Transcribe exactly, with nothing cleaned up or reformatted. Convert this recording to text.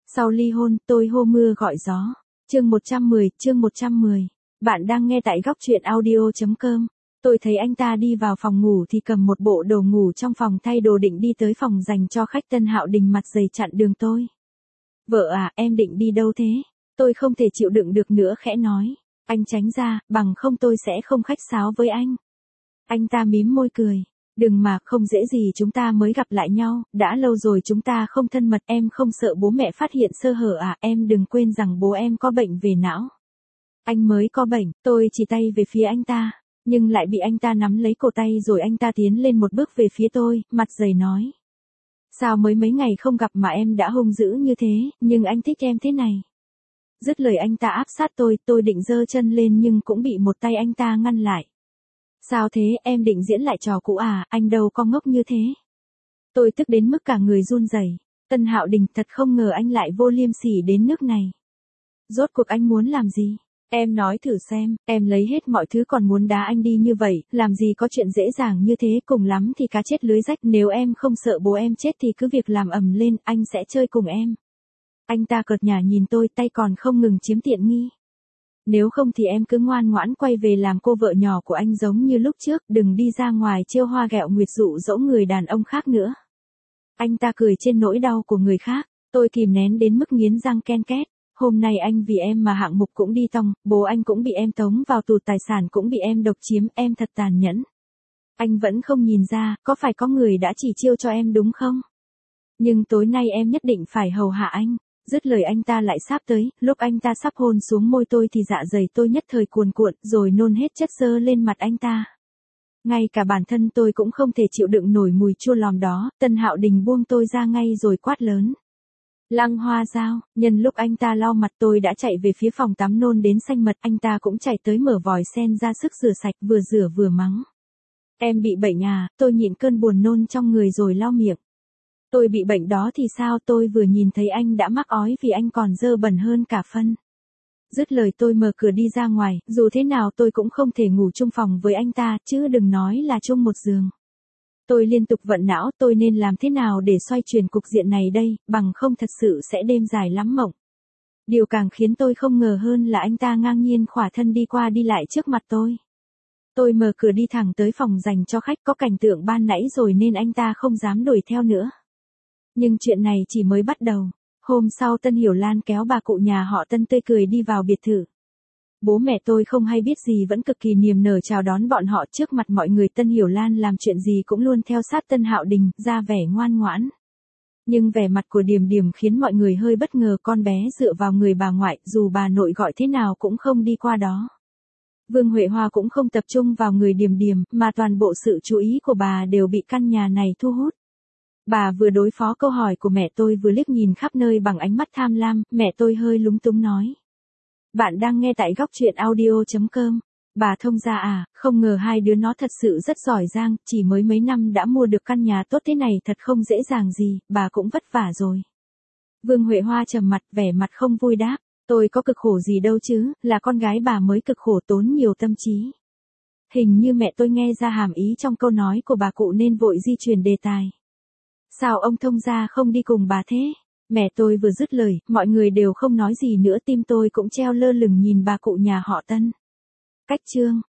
Sau ly hôn, tôi hô mưa gọi gió. Chương một trăm mười, chương một trăm mười. Bạn đang nghe tại góc truyện audio chấm com. Tôi thấy anh ta đi vào phòng ngủ thì cầm một bộ đồ ngủ trong phòng thay đồ định đi tới phòng dành cho khách. Tân Hạo Đình mặt dày chặn đường tôi. Vợ à, em định đi đâu thế? Tôi không thể chịu đựng được nữa khẽ nói. Anh tránh ra, bằng không tôi sẽ không khách sáo với anh. Anh ta mím môi cười. Đừng mà, không dễ gì chúng ta mới gặp lại nhau, đã lâu rồi chúng ta không thân mật. Em không sợ bố mẹ phát hiện sơ hở à? Em đừng quên rằng bố em có bệnh về não. Anh mới có bệnh. Tôi chỉ tay về phía anh ta, nhưng lại bị anh ta nắm lấy cổ tay rồi anh ta tiến lên một bước về phía tôi, mặt dày nói. Sao mới mấy ngày không gặp mà em đã hung dữ như thế, nhưng anh thích em thế này. Dứt lời anh ta áp sát tôi, tôi định giơ chân lên nhưng cũng bị một tay anh ta ngăn lại. Sao thế, em định diễn lại trò cũ à? Anh đâu có ngốc như thế. Tôi tức đến mức cả người run rẩy. Tân Hạo Đình, thật không ngờ anh lại vô liêm sỉ đến nước này. Rốt cuộc anh muốn làm gì? Em nói thử xem, em lấy hết mọi thứ còn muốn đá anh đi như vậy, làm gì có chuyện dễ dàng như thế, cùng lắm thì cá chết lưới rách. Nếu em không sợ bố em chết thì cứ việc làm ầm lên, anh sẽ chơi cùng em. Anh ta cợt nhả nhìn tôi, tay còn không ngừng chiếm tiện nghi. Nếu không thì em cứ ngoan ngoãn quay về làm cô vợ nhỏ của anh giống như lúc trước, đừng đi ra ngoài trêu hoa ghẹo nguyệt dụ dỗ người đàn ông khác nữa. Anh ta cười trên nỗi đau của người khác, tôi kìm nén đến mức nghiến răng ken két. Hôm nay anh vì em mà hạng mục cũng đi tong, bố anh cũng bị em tống vào tù, tài sản cũng bị em độc chiếm, em thật tàn nhẫn. Anh vẫn không nhìn ra, có phải có người đã chỉ chiêu cho em đúng không? Nhưng tối nay em nhất định phải hầu hạ anh. Dứt lời anh ta lại sáp tới, lúc anh ta sắp hôn xuống môi tôi thì dạ dày tôi nhất thời cuồn cuộn, rồi nôn hết chất xơ lên mặt anh ta. Ngay cả bản thân tôi cũng không thể chịu đựng nổi mùi chua lòm đó. Tân Hạo Đình buông tôi ra ngay rồi quát lớn. Lăng Hoa Giao, nhân lúc anh ta lau mặt tôi đã chạy về phía phòng tắm nôn đến xanh mật, anh ta cũng chạy tới mở vòi sen ra sức rửa sạch, vừa rửa vừa mắng. Em bị bệnh à? Tôi nhịn cơn buồn nôn trong người rồi lau miệng. Tôi bị bệnh đó thì sao? Tôi vừa nhìn thấy anh đã mắc ói vì anh còn dơ bẩn hơn cả phân. Dứt lời tôi mở cửa đi ra ngoài, dù thế nào tôi cũng không thể ngủ chung phòng với anh ta, chứ đừng nói là chung một giường. Tôi liên tục vận não, tôi nên làm thế nào để xoay chuyển cục diện này đây, bằng không thật sự sẽ đêm dài lắm mộng. Điều càng khiến tôi không ngờ hơn là anh ta ngang nhiên khỏa thân đi qua đi lại trước mặt tôi. Tôi mở cửa đi thẳng tới phòng dành cho khách, có cảnh tượng ban nãy rồi nên anh ta không dám đuổi theo nữa. Nhưng chuyện này chỉ mới bắt đầu. Hôm sau Tân Hiểu Lan kéo bà cụ nhà họ Tân tươi cười đi vào biệt thự. Bố mẹ tôi không hay biết gì vẫn cực kỳ niềm nở chào đón bọn họ trước mặt mọi người. Tân Hiểu Lan làm chuyện gì cũng luôn theo sát Tân Hạo Đình, ra vẻ ngoan ngoãn. Nhưng vẻ mặt của Điềm Điềm khiến mọi người hơi bất ngờ, con bé dựa vào người bà ngoại, dù bà nội gọi thế nào cũng không đi qua đó. Vương Huệ Hoa cũng không tập trung vào người Điềm Điềm, mà toàn bộ sự chú ý của bà đều bị căn nhà này thu hút. Bà vừa đối phó câu hỏi của mẹ tôi vừa liếc nhìn khắp nơi bằng ánh mắt tham lam, mẹ tôi hơi lúng túng nói. Bạn đang nghe tại góc truyện audio chấm com. Bà thông gia à, không ngờ hai đứa nó thật sự rất giỏi giang, chỉ mới mấy năm đã mua được căn nhà tốt thế này thật không dễ dàng gì, bà cũng vất vả rồi. Vương Huệ Hoa trầm mặt, vẻ mặt không vui đáp, tôi có cực khổ gì đâu chứ, là con gái bà mới cực khổ tốn nhiều tâm trí. Hình như mẹ tôi nghe ra hàm ý trong câu nói của bà cụ nên vội di chuyển đề tài. Sao ông thông gia không đi cùng bà thế? Mẹ tôi vừa dứt lời, mọi người đều không nói gì nữa, tim tôi cũng treo lơ lửng nhìn bà cụ nhà họ Tân. Cách chương,